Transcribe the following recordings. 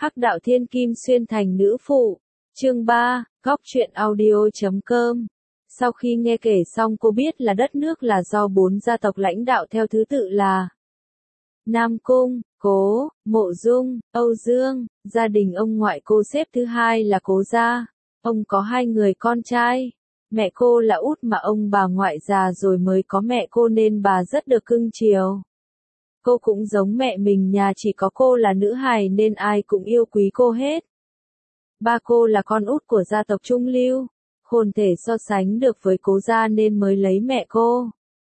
Hắc đạo thiên kim xuyên thành nữ phụ. Chương 3, góc truyện audio.com. Sau khi nghe kể xong cô biết là đất nước là do 4 gia tộc lãnh đạo theo thứ tự là Nam Cung, Cố, Mộ Dung, Âu Dương. Gia đình ông ngoại cô xếp thứ hai là Cố gia. Ông có 2 người con trai. Mẹ cô là út mà ông bà ngoại già rồi mới có mẹ cô nên bà rất được cưng chiều. Cô cũng giống mẹ mình, nhà chỉ có cô là nữ hài nên ai cũng yêu quý cô hết. Ba cô là con út của gia tộc Trung Lưu, không thể so sánh được với Cố gia nên mới lấy mẹ cô.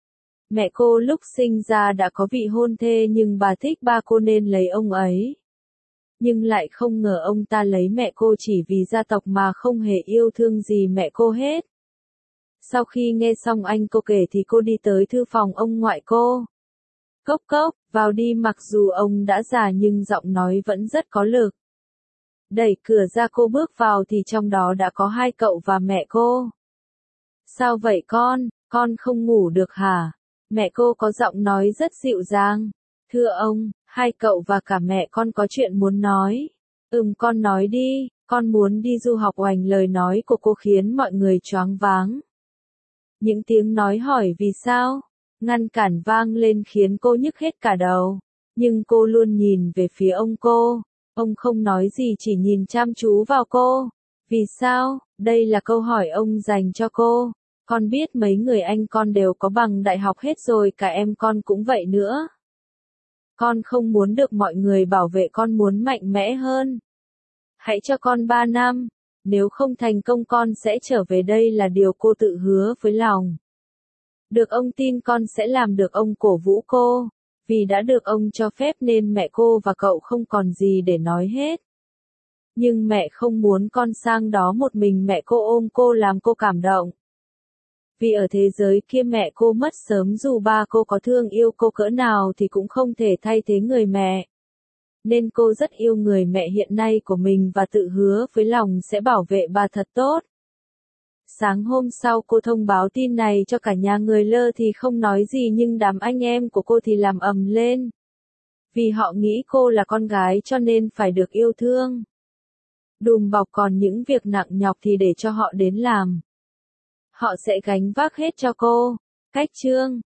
Mẹ cô lúc sinh ra đã có vị hôn thê nhưng bà thích ba cô nên lấy ông ấy. Nhưng lại không ngờ ông ta lấy mẹ cô chỉ vì gia tộc mà không hề yêu thương gì mẹ cô hết. Sau khi nghe xong anh cô kể thì cô đi tới thư phòng ông ngoại cô. Cốc cốc, vào đi. Mặc dù ông đã già nhưng giọng nói vẫn rất có lực. Đẩy cửa ra cô bước vào thì trong đó đã có 2 cậu và mẹ cô. Sao vậy con không ngủ được hả? Mẹ cô có giọng nói rất dịu dàng. Thưa ông, 2 cậu và cả mẹ con có chuyện muốn nói. Con nói đi, con muốn đi du học. Oành lời nói của cô khiến mọi người choáng váng. Những tiếng nói hỏi vì sao, ngăn cản vang lên khiến cô nhức hết cả đầu. Nhưng cô luôn nhìn về phía ông cô. Ông không nói gì chỉ nhìn chăm chú vào cô. Vì sao? Đây là câu hỏi ông dành cho cô. Con biết mấy người anh con đều có bằng đại học hết rồi, cả em con cũng vậy nữa. Con không muốn được mọi người bảo vệ, con muốn mạnh mẽ hơn. Hãy cho con 3 năm. Nếu không thành công con sẽ trở về, đây là điều cô tự hứa với lòng. Được ông tin con sẽ làm được. Ông cổ vũ cô. Vì đã được ông cho phép nên mẹ cô và cậu không còn gì để nói hết. Nhưng mẹ không muốn con sang đó một mình. Mẹ cô ôm cô làm cô cảm động. Vì ở thế giới kia mẹ cô mất sớm, dù ba cô có thương yêu cô cỡ nào thì cũng không thể thay thế người mẹ. Nên cô rất yêu người mẹ hiện nay của mình và tự hứa với lòng sẽ bảo vệ bà thật tốt. Sáng hôm sau cô thông báo tin này cho cả nhà. Người Lơ thì không nói gì nhưng đám anh em của cô thì làm ầm lên. Vì họ nghĩ cô là con gái cho nên phải được yêu thương, đùm bọc, còn những việc nặng nhọc thì để cho họ đến làm. Họ sẽ gánh vác hết cho cô. Cách chương